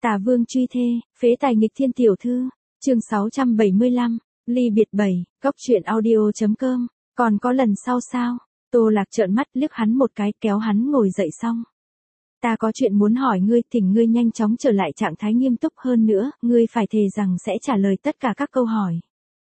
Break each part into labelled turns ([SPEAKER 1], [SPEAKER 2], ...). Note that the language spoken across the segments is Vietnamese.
[SPEAKER 1] Tả Vương truy thê, phế tài nghịch thiên tiểu thư. Chương 675, ly biệt 7, góc truyện audio.com. Còn có lần sau sao? Tô Lạc trợn mắt liếc hắn một cái, kéo hắn ngồi dậy xong. Ta có chuyện muốn hỏi ngươi, thỉnh ngươi nhanh chóng trở lại trạng thái nghiêm túc hơn nữa, ngươi phải thề rằng sẽ trả lời tất cả các câu hỏi.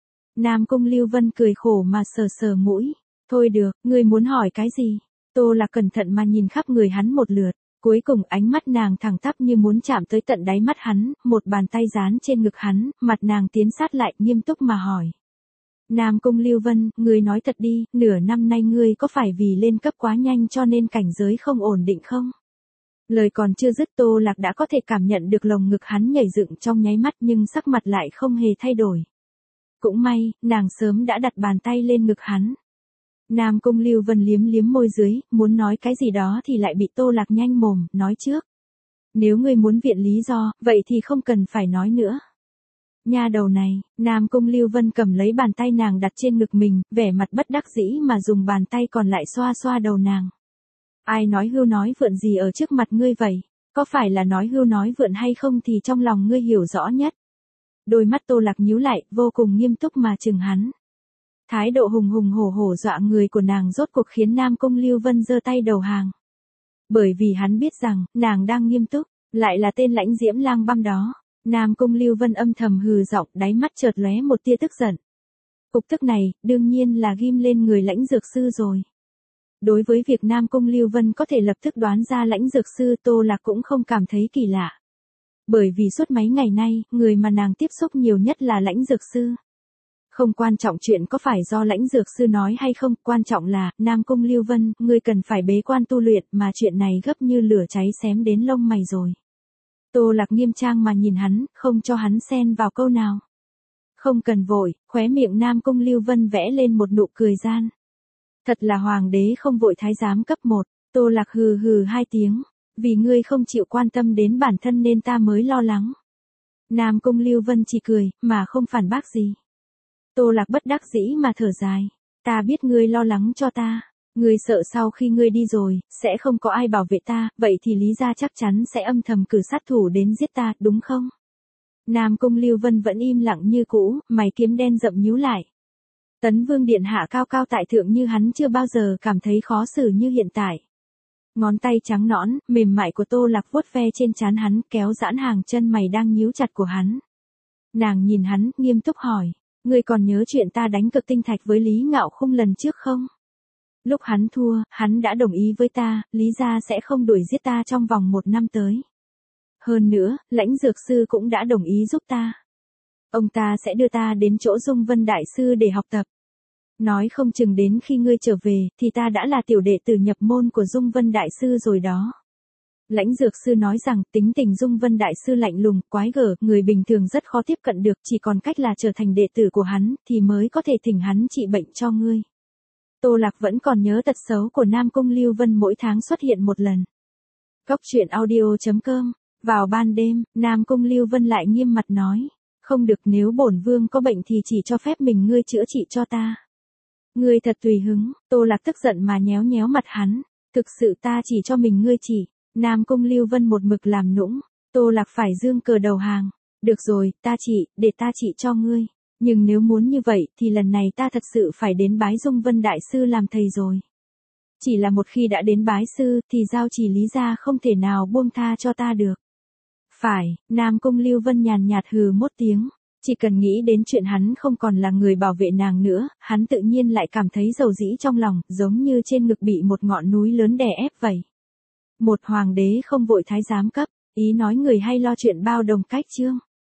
[SPEAKER 1] Nam Cung Lưu Vân cười khổ mà sờ sờ mũi. Thôi được, ngươi muốn hỏi cái gì? Tô Lạc cẩn thận mà nhìn khắp người hắn một lượt. Cuối cùng ánh mắt nàng thẳng tắp như muốn chạm tới tận đáy mắt hắn, một bàn tay dán trên ngực hắn, mặt nàng tiến sát lại nghiêm túc mà hỏi. Nam Cung Lưu Vân, ngươi nói thật đi, nửa năm nay ngươi có phải vì lên cấp quá nhanh cho nên cảnh giới không ổn định không? Lời còn chưa dứt Tô Lạc đã có thể cảm nhận được lồng ngực hắn nhảy dựng trong nháy mắt nhưng sắc mặt lại không hề thay đổi. Cũng may, nàng sớm đã đặt bàn tay lên ngực hắn. Nam Cung Lưu Vân liếm liếm môi dưới, muốn nói cái gì đó thì lại bị Tô Lạc nhanh mồm, nói trước. Nếu ngươi muốn viện lý do, vậy thì không cần phải nói nữa. Nha đầu này, Nam Cung Lưu Vân cầm lấy bàn tay nàng đặt trên ngực mình, vẻ mặt bất đắc dĩ mà dùng bàn tay còn lại xoa xoa đầu nàng. Ai nói hưu nói vượn gì ở trước mặt ngươi vậy? Có phải là nói hưu nói vượn hay không thì trong lòng ngươi hiểu rõ nhất. Đôi mắt Tô Lạc nhíu lại, vô cùng nghiêm túc mà chừng hắn. Thái độ hùng hùng hổ hổ dọa người của nàng rốt cuộc khiến Nam Cung Lưu Vân giơ tay đầu hàng. Bởi vì hắn biết rằng, nàng đang nghiêm túc, lại là tên Lãnh Diễm Lang Băm đó. Nam Cung Lưu Vân âm thầm hừ giọng, đáy mắt chợt lóe một tia tức giận. Cục tức này, đương nhiên là ghim lên người Lãnh Dược Sư rồi. Đối với việc Nam Cung Lưu Vân có thể lập tức đoán ra Lãnh Dược Sư, Tô Lạc cũng không cảm thấy kỳ lạ. Bởi vì suốt mấy ngày nay, người mà nàng tiếp xúc nhiều nhất là Lãnh Dược Sư. Không quan trọng chuyện có phải do Lãnh Dược Sư nói hay không, quan trọng là, Nam Cung Lưu Vân, ngươi cần phải bế quan tu luyện mà chuyện này gấp như lửa cháy xém đến lông mày rồi. Tô Lạc nghiêm trang mà nhìn hắn, không cho hắn xen vào câu nào. Không cần vội, khóe miệng Nam Cung Lưu Vân vẽ lên một nụ cười gian. Thật là hoàng đế không vội thái giám cấp 1, Tô Lạc hừ hừ 2 tiếng, vì ngươi không chịu quan tâm đến bản thân nên ta mới lo lắng. Nam Cung Lưu Vân chỉ cười, mà không phản bác gì. Tô Lạc bất đắc dĩ mà thở dài, ta biết ngươi lo lắng cho ta, ngươi sợ sau khi ngươi đi rồi, sẽ không có ai bảo vệ ta, vậy thì Lý gia chắc chắn sẽ âm thầm cử sát thủ đến giết ta, đúng không? Nam Cung Lưu Vân vẫn im lặng như cũ, mày kiếm đen rậm nhíu lại. Tấn Vương điện hạ cao cao tại thượng như hắn chưa bao giờ cảm thấy khó xử như hiện tại. Ngón tay trắng nõn, mềm mại của Tô Lạc vuốt ve trên trán hắn, kéo giãn hàng chân mày đang nhíu chặt của hắn. Nàng nhìn hắn, nghiêm túc hỏi, ngươi còn nhớ chuyện ta đánh cực tinh thạch với Lý Ngạo Khung lần trước không? Lúc hắn thua, hắn đã đồng ý với ta, Lý gia sẽ không đuổi giết ta trong vòng 1 năm tới. Hơn nữa, Lãnh Dược Sư cũng đã đồng ý giúp ta. Ông ta sẽ đưa ta đến chỗ Dung Vân Đại Sư để học tập. Nói không chừng đến khi ngươi trở về, thì ta đã là tiểu đệ tử nhập môn của Dung Vân Đại Sư rồi đó. Lãnh Dược Sư nói rằng, tính tình Dung Vân Đại Sư lạnh lùng, quái gở, người bình thường rất khó tiếp cận được, chỉ còn cách là trở thành đệ tử của hắn, thì mới có thể thỉnh hắn trị bệnh cho ngươi. Tô Lạc vẫn còn nhớ tật xấu của Nam Cung Lưu Vân mỗi tháng xuất hiện một lần. Góc truyện audio.com. Vào ban đêm, Nam Cung Lưu Vân lại nghiêm mặt nói, không được, nếu bổn vương có bệnh thì chỉ cho phép mình ngươi chữa trị cho ta. Ngươi thật tùy hứng. Tô Lạc tức giận mà nhéo nhéo mặt hắn, thực sự ta chỉ cho mình ngươi chỉ. Nam Cung Lưu Vân một mực làm nũng, Tô Lạc phải giương cờ đầu hàng. Được rồi, ta chỉ, để ta chỉ cho ngươi. Nhưng nếu muốn như vậy thì lần này ta thật sự phải đến bái Dung Vân Đại Sư làm thầy rồi. Chỉ là một khi đã đến bái sư thì giao chỉ Lý gia không thể nào buông tha cho ta được. Phải, Nam Cung Lưu Vân nhàn nhạt hừ một tiếng. Chỉ cần nghĩ đến chuyện hắn không còn là người bảo vệ nàng nữa, hắn tự nhiên lại cảm thấy dầu dĩ trong lòng, giống như trên ngực bị một ngọn núi lớn đè ép vậy. Một hoàng đế không vội thái giám cấp, ý nói người hay lo chuyện bao đồng cách chương.